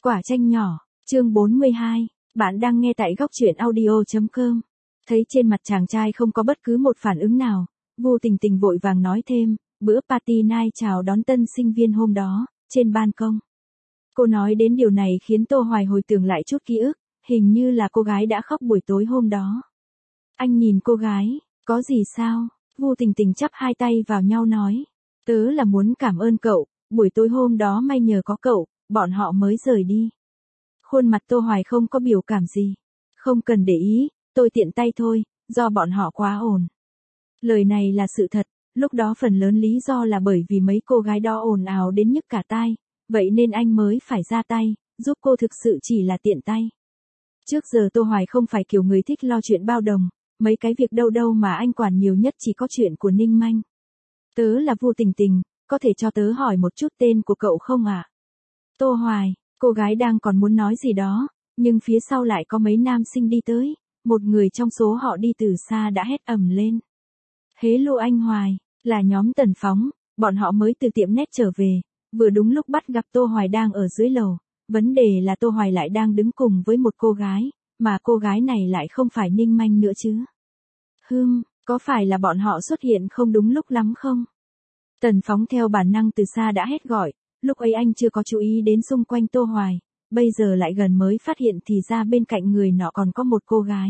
Quả chanh nhỏ, chương 42, bạn đang nghe tại góc truyện audio.com. Thấy trên mặt chàng trai không có bất cứ một phản ứng nào, Vu Tình Tình vội vàng nói thêm, bữa party night chào đón tân sinh viên hôm đó, trên ban công. Cô nói đến điều này khiến Tô Hoài hồi tưởng lại chút ký ức, hình như là cô gái đã khóc buổi tối hôm đó. Anh nhìn cô gái, có gì sao? Vu Tình Tình chắp hai tay vào nhau nói, tớ là muốn cảm ơn cậu, buổi tối hôm đó may nhờ có cậu, bọn họ mới rời đi. Khuôn mặt Tô Hoài không có biểu cảm gì. Không cần để ý, tôi tiện tay thôi, do bọn họ quá ồn. Lời này là sự thật, lúc đó phần lớn lý do là bởi vì mấy cô gái đó ồn ào đến nhức cả tai, vậy nên anh mới phải ra tay, giúp cô thực sự chỉ là tiện tay. Trước giờ Tô Hoài không phải kiểu người thích lo chuyện bao đồng, mấy cái việc đâu đâu mà anh quản nhiều nhất chỉ có chuyện của Ninh Manh. Tớ là Vu Tình Tình, có thể cho tớ hỏi một chút tên của cậu không ạ? Tô Hoài, cô gái đang còn muốn nói gì đó, nhưng phía sau lại có mấy nam sinh đi tới, một người trong số họ đi từ xa đã hét ầm lên. Hello anh Hoài, là nhóm Tần Phóng, bọn họ mới từ tiệm net trở về, vừa đúng lúc bắt gặp Tô Hoài đang ở dưới lầu, vấn đề là Tô Hoài lại đang đứng cùng với một cô gái, mà cô gái này lại không phải Ninh Manh nữa chứ. Có phải là bọn họ xuất hiện không đúng lúc lắm không? Tần Phóng theo bản năng từ xa đã hét gọi, lúc ấy anh chưa có chú ý đến xung quanh Tô Hoài, bây giờ lại gần mới phát hiện thì ra bên cạnh người nọ còn có một cô gái.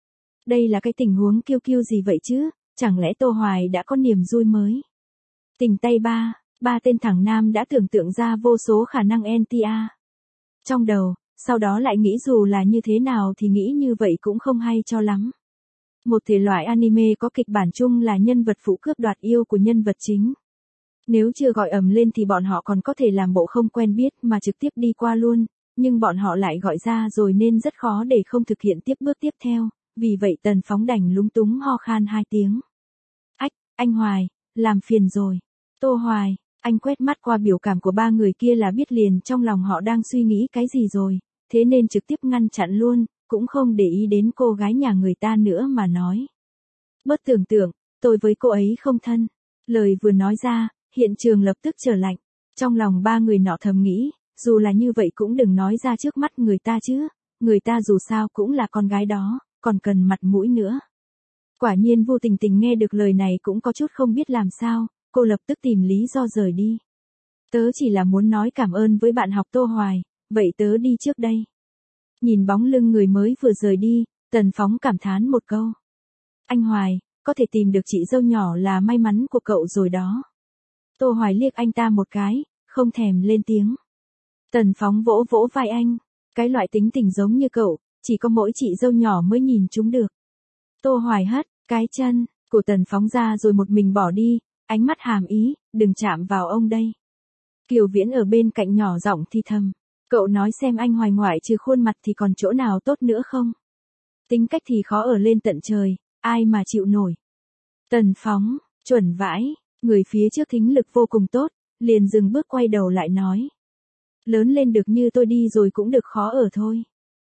Đây là cái tình huống kiêu kiêu gì vậy chứ, chẳng lẽ Tô Hoài đã có niềm vui mới? Tình tay ba tên thằng nam đã tưởng tượng ra vô số khả năng NTA. Trong đầu, sau đó lại nghĩ dù là như thế nào thì nghĩ như vậy cũng không hay cho lắm. Một thể loại anime có kịch bản chung là nhân vật phụ cướp đoạt yêu của nhân vật chính. Nếu chưa gọi ầm lên thì bọn họ còn có thể làm bộ không quen biết mà trực tiếp đi qua luôn, nhưng bọn họ lại gọi ra rồi nên rất khó để không thực hiện tiếp bước tiếp theo, vì vậy Tần Phóng đành lúng túng ho khan 2 tiếng. Ách, anh Hoài, làm phiền rồi. Tô Hoài, anh quét mắt qua biểu cảm của ba người kia là biết liền trong lòng họ đang suy nghĩ cái gì rồi, thế nên trực tiếp ngăn chặn luôn, cũng không để ý đến cô gái nhà người ta nữa mà nói. Bất tưởng tượng, tôi với cô ấy không thân. Lời vừa nói ra, hiện trường lập tức trở lạnh. Trong lòng ba người nọ thầm nghĩ, dù là như vậy cũng đừng nói ra trước mắt người ta chứ, người ta dù sao cũng là con gái đó, còn cần mặt mũi nữa. Quả nhiên Vu Tình Tình nghe được lời này cũng có chút không biết làm sao, cô lập tức tìm lý do rời đi. Tớ chỉ là muốn nói cảm ơn với bạn học Tô Hoài, vậy tớ đi trước đây. Nhìn bóng lưng người mới vừa rời đi, Tần Phóng cảm thán một câu. Anh Hoài, có thể tìm được chị dâu nhỏ là may mắn của cậu rồi đó. Tô Hoài liếc anh ta một cái, không thèm lên tiếng. Tần Phóng vỗ vỗ vai anh, cái loại tính tình giống như cậu, chỉ có mỗi chị dâu nhỏ mới nhìn chúng được. Tô Hoài hất cái chân của Tần Phóng ra rồi một mình bỏ đi, ánh mắt hàm ý, đừng chạm vào ông đây. Kiều Viễn ở bên cạnh nhỏ giọng thì thầm, cậu nói xem anh Hoài ngoại trừ khuôn mặt thì còn chỗ nào tốt nữa không? Tính cách thì khó ở lên tận trời, ai mà chịu nổi. Tần Phóng, chuẩn vãi. Người phía trước thính lực vô cùng tốt, liền dừng bước quay đầu lại nói. Lớn lên được như tôi đi rồi cũng được khó ở thôi.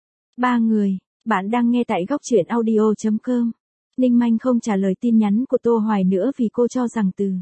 Ba người, bạn đang nghe tại góc truyện audio.com. Ninh Manh không trả lời tin nhắn của Tô Hoài nữa vì cô cho rằng từ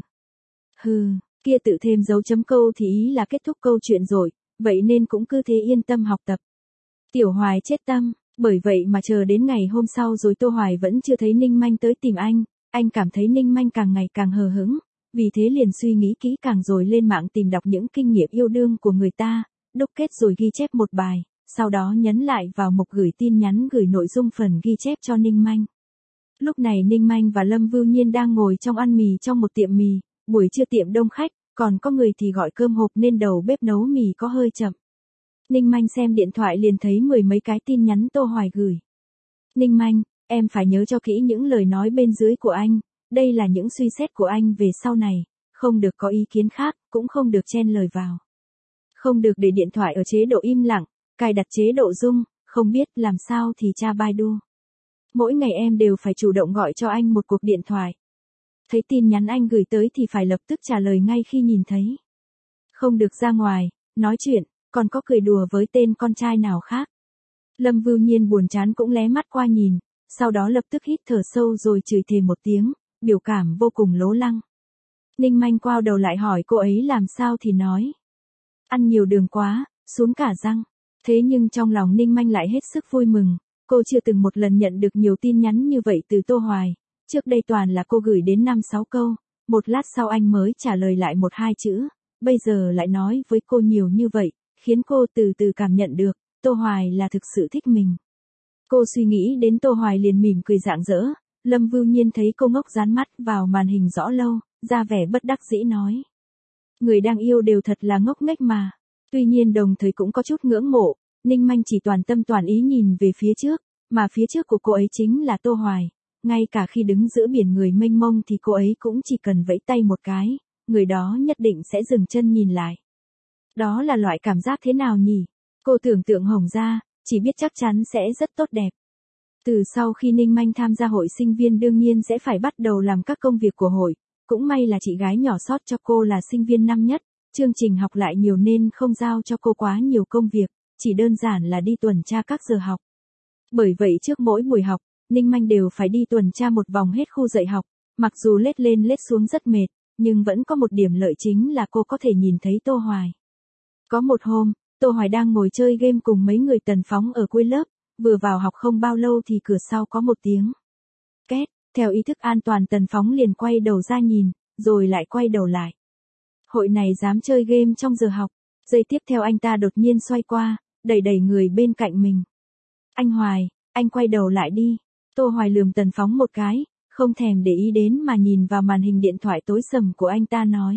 kia tự thêm dấu chấm câu thì ý là kết thúc câu chuyện rồi, vậy nên cũng cứ thế yên tâm học tập. Tiểu Hoài chết tâm, bởi vậy mà chờ đến ngày hôm sau rồi Tô Hoài vẫn chưa thấy Ninh Manh tới tìm anh cảm thấy Ninh Manh càng ngày càng hờ hững. Vì thế liền suy nghĩ kỹ càng rồi lên mạng tìm đọc những kinh nghiệm yêu đương của người ta, đúc kết rồi ghi chép một bài, sau đó nhấn lại vào mục gửi tin nhắn gửi nội dung phần ghi chép cho Ninh Manh. Lúc này Ninh Manh và Lâm Vưu Nhiên đang ngồi trong ăn mì trong một tiệm mì, buổi trưa tiệm đông khách, còn có người thì gọi cơm hộp nên đầu bếp nấu mì có hơi chậm. Ninh Manh xem điện thoại liền thấy 10 mấy cái tin nhắn Tô Hoài gửi. Ninh Manh, em phải nhớ cho kỹ những lời nói bên dưới của anh. Đây là những suy xét của anh về sau này, không được có ý kiến khác, cũng không được chen lời vào. Không được để điện thoại ở chế độ im lặng, cài đặt chế độ rung, không biết làm sao thì tra Baidu. Mỗi ngày em đều phải chủ động gọi cho anh một cuộc điện thoại. Thấy tin nhắn anh gửi tới thì phải lập tức trả lời ngay khi nhìn thấy. Không được ra ngoài, nói chuyện, còn có cười đùa với tên con trai nào khác. Lâm Vưu Nhiên buồn chán cũng lé mắt qua nhìn, sau đó lập tức hít thở sâu rồi chửi thề một tiếng. Biểu cảm vô cùng lố lăng. Ninh Manh quay đầu lại hỏi cô ấy làm sao thì nói. Ăn nhiều đường quá, sún cả răng. Thế nhưng trong lòng Ninh Manh lại hết sức vui mừng, cô chưa từng một lần nhận được nhiều tin nhắn như vậy từ Tô Hoài, trước đây toàn là cô gửi đến 5-6 câu, một lát sau anh mới trả lời lại 1-2 chữ, bây giờ lại nói với cô nhiều như vậy, khiến cô từ từ cảm nhận được, Tô Hoài là thực sự thích mình. Cô suy nghĩ đến Tô Hoài liền mỉm cười rạng rỡ, Lâm Vưu Nhiên thấy cô ngốc dán mắt vào màn hình rõ lâu, ra vẻ bất đắc dĩ nói. Người đang yêu đều thật là ngốc nghếch mà. Tuy nhiên đồng thời cũng có chút ngưỡng mộ, Ninh Manh chỉ toàn tâm toàn ý nhìn về phía trước, mà phía trước của cô ấy chính là Tô Hoài. Ngay cả khi đứng giữa biển người mênh mông thì cô ấy cũng chỉ cần vẫy tay một cái, người đó nhất định sẽ dừng chân nhìn lại. Đó là loại cảm giác thế nào nhỉ? Cô tưởng tượng Hồng ra, chỉ biết chắc chắn sẽ rất tốt đẹp. Từ sau khi Ninh Manh tham gia hội sinh viên đương nhiên sẽ phải bắt đầu làm các công việc của hội, cũng may là chị gái nhỏ sót cho cô là sinh viên năm nhất, chương trình học lại nhiều nên không giao cho cô quá nhiều công việc, chỉ đơn giản là đi tuần tra các giờ học. Bởi vậy trước mỗi buổi học, Ninh Manh đều phải đi tuần tra một vòng hết khu dạy học, mặc dù lết lên lết xuống rất mệt, nhưng vẫn có một điểm lợi chính là cô có thể nhìn thấy Tô Hoài. Có một hôm, Tô Hoài đang ngồi chơi game cùng mấy người Tần Phóng ở cuối lớp, vừa vào học không bao lâu thì cửa sau có một tiếng két, theo ý thức an toàn Tần Phóng liền quay đầu ra nhìn, rồi lại quay đầu lại. Hội này dám chơi game trong giờ học, giây tiếp theo anh ta đột nhiên xoay qua, đẩy người bên cạnh mình. Anh Hoài, anh quay đầu lại đi. Tô Hoài lườm Tần Phóng một cái, không thèm để ý đến mà nhìn vào màn hình điện thoại tối sầm của anh ta nói.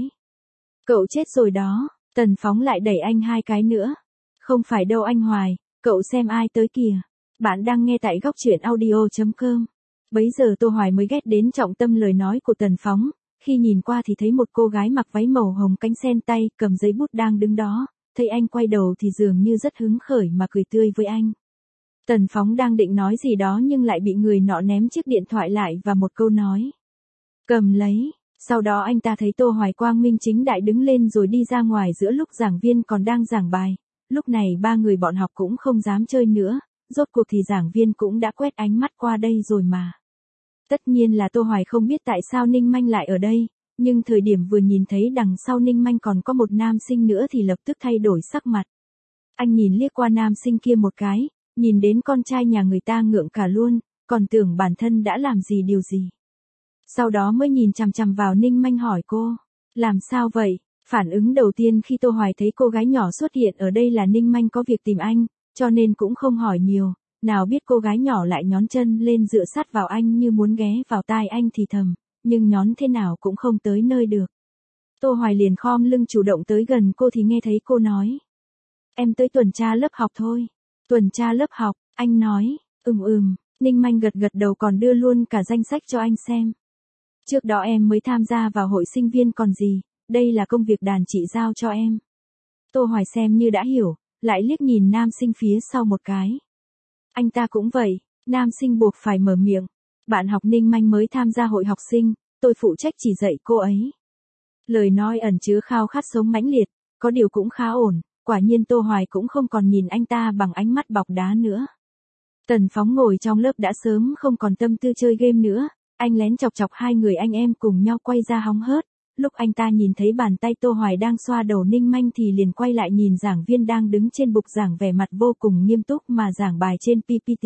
Cậu chết rồi đó, Tần Phóng lại đẩy anh 2 cái nữa. Không phải đâu anh Hoài, cậu xem ai tới kìa. Bạn đang nghe tại góc truyện audio.com. Bấy giờ Tô Hoài mới ghét đến trọng tâm lời nói của Tần Phóng, khi nhìn qua thì thấy một cô gái mặc váy màu hồng cánh sen tay cầm giấy bút đang đứng đó, thấy anh quay đầu thì dường như rất hứng khởi mà cười tươi với anh. Tần Phóng đang định nói gì đó nhưng lại bị người nọ ném chiếc điện thoại lại và một câu nói. Cầm lấy, sau đó anh ta thấy Tô Hoài quang minh chính đại đứng lên rồi đi ra ngoài giữa lúc giảng viên còn đang giảng bài, lúc này 3 người bọn học cũng không dám chơi nữa, rốt cuộc thì giảng viên cũng đã quét ánh mắt qua đây rồi mà. Tất nhiên là Tô Hoài không biết tại sao Ninh Manh lại ở đây, nhưng thời điểm vừa nhìn thấy đằng sau Ninh Manh còn có một nam sinh nữa thì lập tức thay đổi sắc mặt. Anh nhìn liếc qua nam sinh kia một cái, nhìn đến con trai nhà người ta ngượng cả luôn, còn tưởng bản thân đã làm gì điều gì. Sau đó mới nhìn chằm chằm vào Ninh Manh hỏi cô, làm sao vậy? Phản ứng đầu tiên khi Tô Hoài thấy cô gái nhỏ xuất hiện ở đây là Ninh Manh có việc tìm anh, cho nên cũng không hỏi nhiều, nào biết cô gái nhỏ lại nhón chân lên dựa sát vào anh như muốn ghé vào tai anh thì thầm, nhưng nhón thế nào cũng không tới nơi được. Tô Hoài liền khom lưng chủ động tới gần cô thì nghe thấy cô nói. Em tới tuần tra lớp học thôi. Tuần tra lớp học, anh nói, Ninh Manh gật đầu còn đưa luôn cả danh sách cho anh xem. Trước đó em mới tham gia vào hội sinh viên còn gì, đây là công việc đàn chị giao cho em. Tô Hoài xem như đã hiểu, lại liếc nhìn nam sinh phía sau một cái. Anh ta cũng vậy, nam sinh buộc phải mở miệng. Bạn học Ninh Manh mới tham gia hội học sinh, tôi phụ trách chỉ dạy cô ấy. Lời nói ẩn chứa khao khát sống mãnh liệt, có điều cũng khá ổn, quả nhiên Tô Hoài cũng không còn nhìn anh ta bằng ánh mắt bọc đá nữa. Tần Phóng ngồi trong lớp đã sớm không còn tâm tư chơi game nữa, anh lén chọc chọc 2 người anh em cùng nhau quay ra hóng hớt. Lúc anh ta nhìn thấy bàn tay Tô Hoài đang xoa đầu Ninh Manh thì liền quay lại nhìn giảng viên đang đứng trên bục giảng vẻ mặt vô cùng nghiêm túc mà giảng bài trên PPT.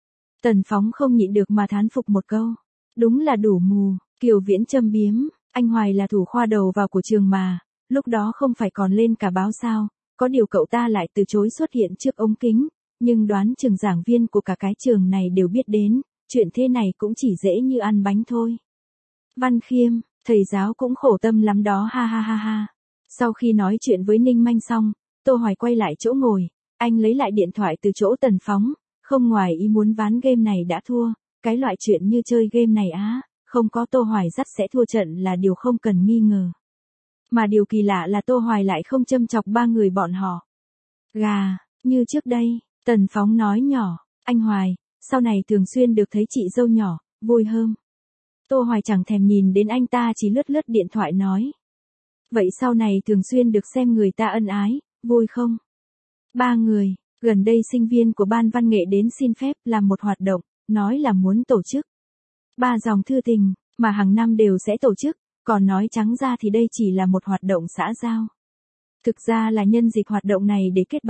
Tần Phóng không nhịn được mà thán phục một câu. Đúng là đủ mù, Kiều Viễn châm biếm, anh Hoài là thủ khoa đầu vào của trường mà, lúc đó không phải còn lên cả báo sao, có điều cậu ta lại từ chối xuất hiện trước ống kính, nhưng đoán chừng giảng viên của cả cái trường này đều biết đến, chuyện thế này cũng chỉ dễ như ăn bánh thôi. Văn Khiêm, thầy giáo cũng khổ tâm lắm đó ha ha ha ha. Sau khi nói chuyện với Ninh Manh xong, Tô Hoài quay lại chỗ ngồi, anh lấy lại điện thoại từ chỗ Tần Phóng, không ngoài ý muốn ván game này đã thua, cái loại chuyện như chơi game này á, không có Tô Hoài dắt sẽ thua trận là điều không cần nghi ngờ. Mà điều kỳ lạ là Tô Hoài lại không châm chọc 3 người bọn họ. Gà, như trước đây, Tần Phóng nói nhỏ, anh Hoài, sau này thường xuyên được thấy chị dâu nhỏ, vui hơn. Tô Hoài chẳng thèm nhìn đến anh ta chỉ lướt điện thoại nói. Vậy sau này thường xuyên được xem người ta ân ái, vui không? 3 người, gần đây sinh viên của ban văn nghệ đến xin phép làm một hoạt động, nói là muốn tổ chức 3 dòng thư tình, mà hàng năm đều sẽ tổ chức, còn nói trắng ra thì đây chỉ là một hoạt động xã giao. Thực ra là nhân dịp hoạt động này để kết bạn,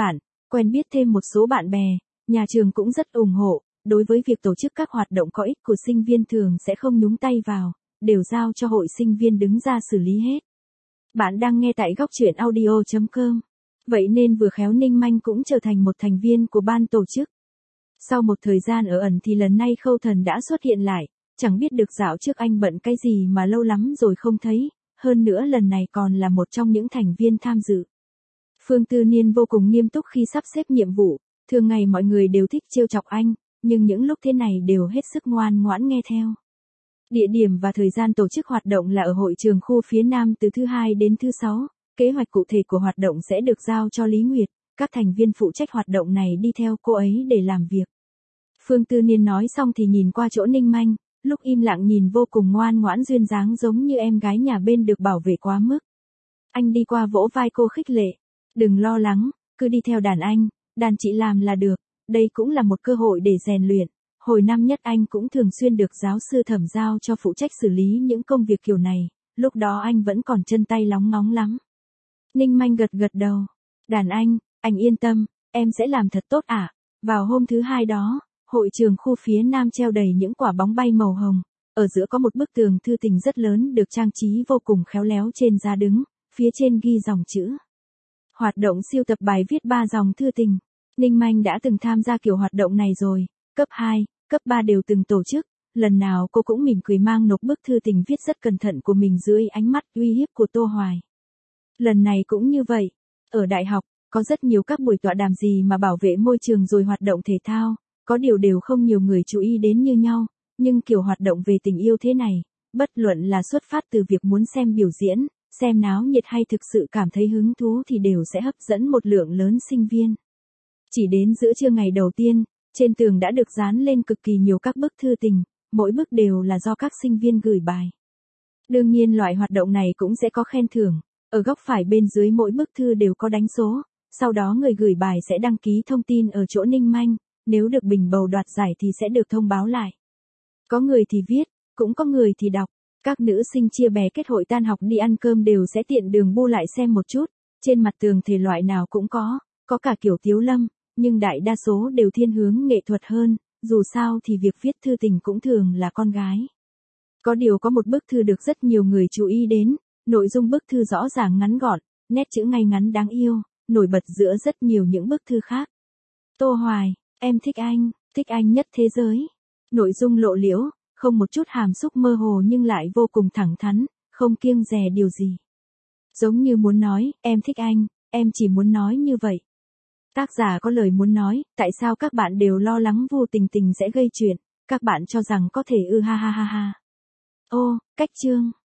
quen biết thêm một số bạn bè, nhà trường cũng rất ủng hộ, đối với việc tổ chức các hoạt động có ích của sinh viên thường sẽ không nhúng tay vào, đều giao cho hội sinh viên đứng ra xử lý hết. Bạn đang nghe tại góc truyện audio.com. Vậy nên vừa khéo Ninh Manh cũng trở thành một thành viên của ban tổ chức. Sau một thời gian ở ẩn thì lần này Khâu Thần đã xuất hiện lại, chẳng biết được dạo trước anh bận cái gì mà lâu lắm rồi không thấy, hơn nữa lần này còn là một trong những thành viên tham dự. Phương Tư Niên vô cùng nghiêm túc khi sắp xếp nhiệm vụ, thường ngày mọi người đều thích trêu chọc anh, nhưng những lúc thế này đều hết sức ngoan ngoãn nghe theo. Địa điểm và thời gian tổ chức hoạt động là ở hội trường khu phía Nam từ thứ Hai đến thứ Sáu, kế hoạch cụ thể của hoạt động sẽ được giao cho Lý Nguyệt, các thành viên phụ trách hoạt động này đi theo cô ấy để làm việc. Phương Tư Niên nói xong thì nhìn qua chỗ Ninh Manh, lúc im lặng nhìn vô cùng ngoan ngoãn duyên dáng giống như em gái nhà bên được bảo vệ quá mức. Anh đi qua vỗ vai cô khích lệ, đừng lo lắng, cứ đi theo đàn anh, đàn chị làm là được, đây cũng là một cơ hội để rèn luyện. Hồi năm nhất anh cũng thường xuyên được giáo sư Thẩm giao cho phụ trách xử lý những công việc kiểu này, lúc đó anh vẫn còn chân tay lóng ngóng lắm. Ninh Manh gật gật đầu, đàn anh yên tâm, em sẽ làm thật tốt ạ. Vào hôm thứ Hai đó, hội trường khu phía Nam treo đầy những quả bóng bay màu hồng, ở giữa có một bức tường thư tình rất lớn được trang trí vô cùng khéo léo trên giá đứng, phía trên ghi dòng chữ. Hoạt động siêu tập bài viết 3 dòng thư tình. Ninh Manh đã từng tham gia kiểu hoạt động này rồi, cấp 2, cấp 3 đều từng tổ chức, lần nào cô cũng mỉm cười mang nộp bức thư tình viết rất cẩn thận của mình dưới ánh mắt uy hiếp của Tô Hoài. Lần này cũng như vậy, ở đại học, có rất nhiều các buổi tọa đàm gì mà bảo vệ môi trường rồi hoạt động thể thao, có điều đều không nhiều người chú ý đến như nhau, nhưng kiểu hoạt động về tình yêu thế này, bất luận là xuất phát từ việc muốn xem biểu diễn, xem náo nhiệt hay thực sự cảm thấy hứng thú thì đều sẽ hấp dẫn một lượng lớn sinh viên. Chỉ đến giữa trưa ngày đầu tiên, trên tường đã được dán lên cực kỳ nhiều các bức thư tình, mỗi bức đều là do các sinh viên gửi bài. Đương nhiên loại hoạt động này cũng sẽ có khen thưởng, ở góc phải bên dưới mỗi bức thư đều có đánh số, sau đó người gửi bài sẽ đăng ký thông tin ở chỗ Ninh Manh, nếu được bình bầu đoạt giải thì sẽ được thông báo lại. Có người thì viết, cũng có người thì đọc, các nữ sinh chia bè kết hội tan học đi ăn cơm đều sẽ tiện đường bu lại xem một chút, trên mặt tường thể loại nào cũng có cả kiểu Tiếu Lâm, nhưng đại đa số đều thiên hướng nghệ thuật hơn, dù sao thì việc viết thư tình cũng thường là con gái. Có điều có một bức thư được rất nhiều người chú ý đến, nội dung bức thư rõ ràng ngắn gọn, nét chữ ngay ngắn đáng yêu, nổi bật giữa rất nhiều những bức thư khác. Tô Hoài, em thích anh nhất thế giới. Nội dung lộ liễu, không một chút hàm xúc mơ hồ nhưng lại vô cùng thẳng thắn, không kiêng dè điều gì. Giống như muốn nói, em thích anh, em chỉ muốn nói như vậy. Tác giả có lời muốn nói, tại sao các bạn đều lo lắng Vu Tình Tình sẽ gây chuyện, các bạn cho rằng có thể ha ha ha ha. Ô, cách chương.